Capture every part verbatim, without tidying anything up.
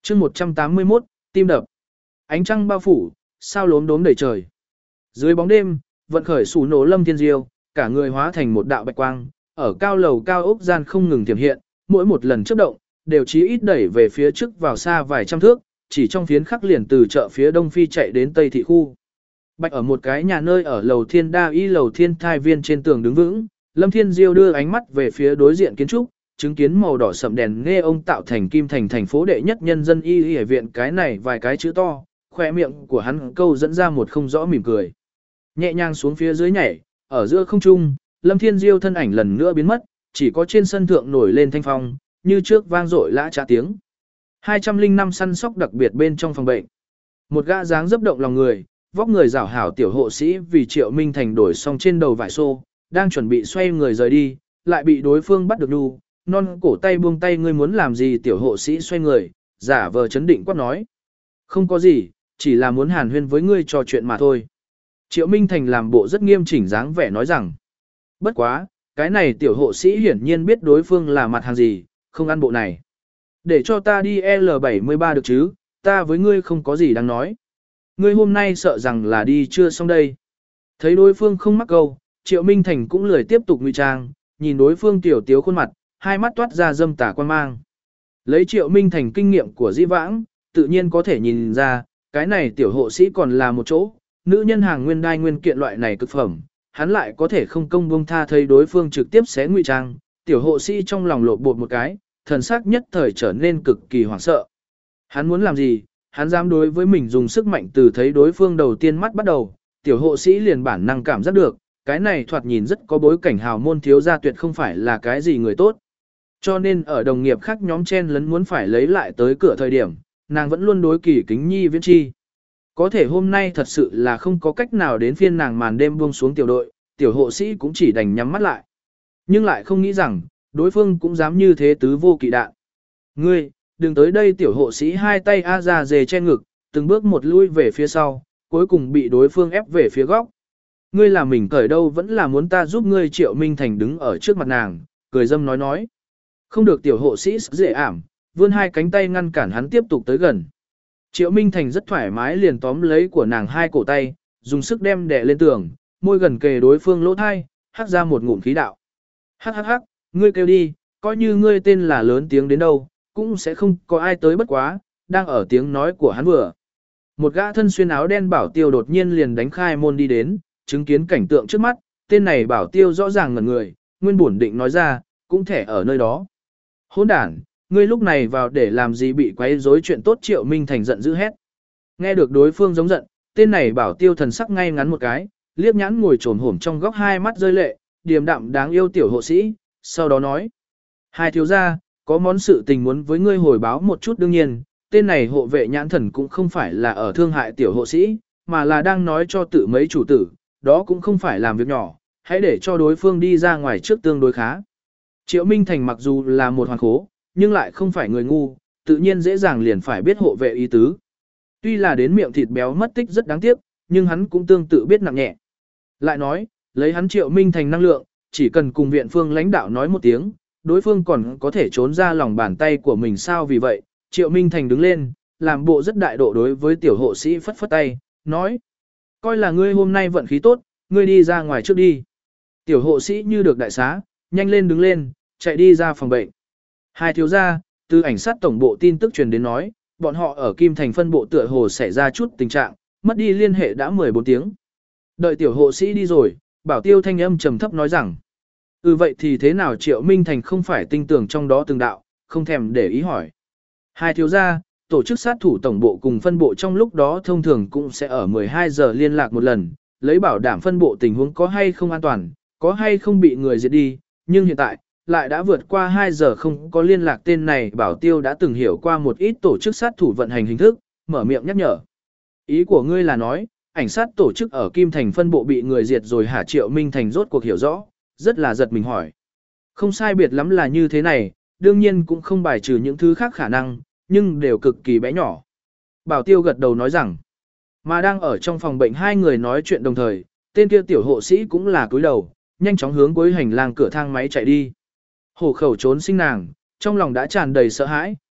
chương một trăm tám mươi mốt, tim đập. Ánh trăng bao phủ, sao lốm đốm đầy trời. Dưới bóng đêm, vận khởi sủ nổ Lâm Thiên Diêu, cả người hóa thành một đạo bạch quang, ở cao lầu cao ốc gian không ngừng tiềm hiện, mỗi một lần chớp động, đều chí ít đẩy về phía trước vào xa vài trăm thước, chỉ trong phiến khắc liền từ chợ phía đông phi chạy đến tây thị khu. Bạch ở một cái nhà nơi ở lầu Thiên Đa Y lầu Thiên Thai Viên trên tường đứng vững, Lâm Thiên Diêu đưa ánh mắt về phía đối diện kiến trúc, chứng kiến màu đỏ sậm đèn nghe ông tạo thành kim thành thành phố đệ nhất nhân dân y y viện cái này vài cái chữ to, khoe miệng của hắn câu dẫn ra một không rõ mỉm cười. Nhẹ nhàng xuống phía dưới nhảy, ở giữa không trung, Lâm Thiên Diêu thân ảnh lần nữa biến mất, chỉ có trên sân thượng nổi lên thanh phong, như trước vang dội lã trả tiếng. hai trăm lẻ năm săn sóc đặc biệt bên trong phòng bệnh. Một gã dáng dấp động lòng người, vóc người rảo hảo tiểu hộ sĩ vì Triệu Minh Thành đổi xong trên đầu vải xô, đang chuẩn bị xoay người rời đi, lại bị đối phương bắt được đu, non cổ tay buông tay ngươi muốn làm gì tiểu hộ sĩ xoay người, giả vờ chấn định quát nói. Không có gì, chỉ là muốn hàn huyên với ngươi trò chuyện mà thôi. Triệu Minh Thành làm bộ rất nghiêm chỉnh dáng vẻ nói rằng. Bất quá, cái này tiểu hộ sĩ hiển nhiên biết đối phương là mặt hàng gì, không ăn bộ này. Để cho ta đi L bảy mươi ba được chứ, ta với ngươi không có gì đáng nói. Ngươi hôm nay sợ rằng là đi chưa xong đây. Thấy đối phương không mắc câu, Triệu Minh Thành cũng lười tiếp tục ngụy trang, nhìn đối phương tiểu tiếu khuôn mặt, hai mắt toát ra dâm tà quan mang. Lấy Triệu Minh Thành kinh nghiệm của dĩ vãng, tự nhiên có thể nhìn ra, cái này tiểu hộ sĩ còn là một chỗ, nữ nhân hàng nguyên đai nguyên kiện loại này cực phẩm, hắn lại có thể không công buông tha thấy đối phương trực tiếp xé ngụy trang, tiểu hộ sĩ trong lòng lột bột một cái, thần sắc nhất thời trở nên cực kỳ hoảng sợ. Hắn muốn làm gì, hắn dám đối với mình dùng sức mạnh từ thấy đối phương đầu tiên mắt bắt đầu, tiểu hộ sĩ liền bản năng cảm giác được, cái này thoạt nhìn rất có bối cảnh hào môn thiếu gia tuyệt không phải là cái gì người tốt. Cho nên ở đồng nghiệp khác nhóm chen lấn muốn phải lấy lại tới cửa thời điểm, nàng vẫn luôn đối kỳ kính nhi viễn chi. Có thể hôm nay thật sự là không có cách nào đến phiên nàng màn đêm buông xuống tiểu đội, tiểu hộ sĩ cũng chỉ đành nhắm mắt lại. Nhưng lại không nghĩ rằng, đối phương cũng dám như thế tứ vô kỵ đạn. Ngươi, đừng tới đây tiểu hộ sĩ hai tay a ra dề che ngực, từng bước một lui về phía sau, cuối cùng bị đối phương ép về phía góc. Ngươi là mình cởi đâu vẫn là muốn ta giúp ngươi Triệu Minh Thành đứng ở trước mặt nàng, cười dâm nói nói. Không được tiểu hộ sĩ dễ ảm, vươn hai cánh tay ngăn cản hắn tiếp tục tới gần. Triệu Minh Thành rất thoải mái liền tóm lấy của nàng hai cổ tay, dùng sức đem đè lên tường, môi gần kề đối phương lỗ thai, hắt ra một ngụm khí đạo. Hắc hắc hắc, ngươi kêu đi, coi như ngươi tên là lớn tiếng đến đâu, cũng sẽ không có ai tới bất quá, đang ở tiếng nói của hắn vừa. Một gã thân xuyên áo đen bảo tiêu đột nhiên liền đánh khai môn đi đến, chứng kiến cảnh tượng trước mắt, tên này bảo tiêu rõ ràng ngẩn người, nguyên bổn định nói ra, cũng thẻ ở nơi đó. Hỗn đản, ngươi lúc này vào để làm gì bị quấy rối chuyện tốt Triệu Minh Thành giận dữ hét. Nghe được đối phương giống giận, tên này bảo tiêu thần sắc ngay ngắn một cái, liếc nhãn ngồi trồn hổm trong góc hai mắt rơi lệ, điềm đạm đáng yêu tiểu hộ sĩ, sau đó nói. Hai thiếu gia, có món sự tình muốn với ngươi hồi báo một chút đương nhiên, tên này hộ vệ nhãn thần cũng không phải là ở thương hại tiểu hộ sĩ, mà là đang nói cho tự mấy chủ tử, đó cũng không phải làm việc nhỏ, hãy để cho đối phương đi ra ngoài trước tương đối khá. Triệu Minh Thành mặc dù là một hoàn khố, nhưng lại không phải người ngu, tự nhiên dễ dàng liền phải biết hộ vệ ý tứ. Tuy là đến miệng thịt béo mất tích rất đáng tiếc, nhưng hắn cũng tương tự biết nặng nhẹ. Lại nói, lấy hắn Triệu Minh Thành năng lượng, chỉ cần cùng viện phương lãnh đạo nói một tiếng, đối phương còn có thể trốn ra lòng bàn tay của mình sao vì vậy, Triệu Minh Thành đứng lên, làm bộ rất đại độ đối với tiểu hộ sĩ phất phất tay, nói. Coi là ngươi hôm nay vận khí tốt, ngươi đi ra ngoài trước đi. Tiểu hộ sĩ như được đại xá, nhanh lên đứng lên, chạy đi ra phòng bệnh. Hai thiếu gia, từ ảnh sát tổng bộ tin tức truyền đến nói, bọn họ ở Kim Thành phân bộ tựa hồ xảy ra chút tình trạng, mất đi liên hệ đã mười bốn tiếng. Đợi tiểu hộ sĩ đi rồi, bảo tiêu thanh âm trầm thấp nói rằng, ừ vậy thì thế nào Triệu Minh Thành không phải tinh tưởng trong đó từng đạo, không thèm để ý hỏi. Hai thiếu gia, tổ chức sát thủ tổng bộ cùng phân bộ trong lúc đó thông thường cũng sẽ ở mười hai giờ liên lạc một lần, lấy bảo đảm phân bộ tình huống có hay không an toàn, có hay không bị người diệt đi, nhưng hiện tại, lại đã vượt qua hai giờ không có liên lạc tên này bảo tiêu đã từng hiểu qua một ít tổ chức sát thủ vận hành hình thức, mở miệng nhắc nhở. Ý của ngươi là nói, ảnh sát tổ chức ở Kim Thành phân bộ bị người diệt rồi hả Triệu Minh Thành rốt cuộc hiểu rõ, rất là giật mình hỏi. Không sai biệt lắm là như thế này, đương nhiên cũng không bài trừ những thứ khác khả năng, nhưng đều cực kỳ bé nhỏ. Bảo tiêu gật đầu nói rằng, mà đang ở trong phòng bệnh hai người nói chuyện đồng thời, tên kia tiểu hộ sĩ cũng là cúi đầu, nhanh chóng hướng cuối hành lang cửa thang máy chạy đi. Hổ khẩu trốn sinh nàng, trong lòng đã tràn đầy sợ hãi,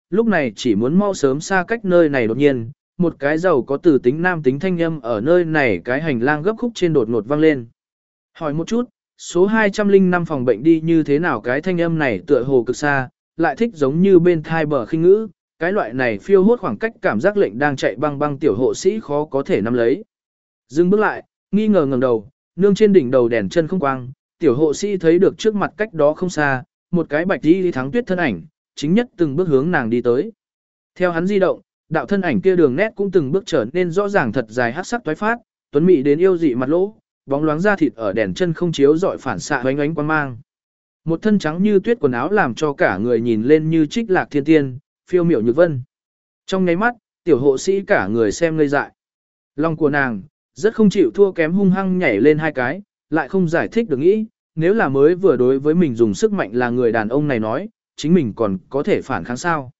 lúc này chỉ muốn mau sớm xa cách nơi này đột nhiên, một cái giàu có từ tính nam tính thanh âm ở nơi này cái hành lang gấp khúc trên đột ngột vang lên. Hỏi một chút, số hai trăm linh năm phòng bệnh đi như thế nào? Cái thanh âm này tựa hồ cực xa, lại thích giống như bên thai bờ khinh ngữ, cái loại này phiêu hốt khoảng cách cảm giác lệnh đang chạy băng băng tiểu hộ sĩ khó có thể nắm lấy. Dừng bước lại, nghi ngờ ngẩng đầu, nương trên đỉnh đầu đèn chân không quang, tiểu hộ sĩ thấy được trước mặt cách đó không xa, một cái bạch đi thắng tuyết thân ảnh, chính nhất từng bước hướng nàng đi tới. Theo hắn di động, đạo thân ảnh kia đường nét cũng từng bước trở nên rõ ràng thật dài hắc sắc toái phát, tuấn mỹ đến yêu dị mặt lỗ, bóng loáng da thịt ở đèn chân không chiếu rọi phản xạ ánh ánh quang mang. Một thân trắng như tuyết quần áo làm cho cả người nhìn lên như trích lạc thiên tiên, phiêu miểu nhược vân. Trong nháy mắt, tiểu hộ sĩ cả người xem ngây dại. Lòng của nàng, rất không chịu thua kém hung hăng nhảy lên hai cái, lại không giải thích được nghĩ, nếu là mới vừa đối với mình dùng sức mạnh là người đàn ông này nói, chính mình còn có thể phản kháng sao.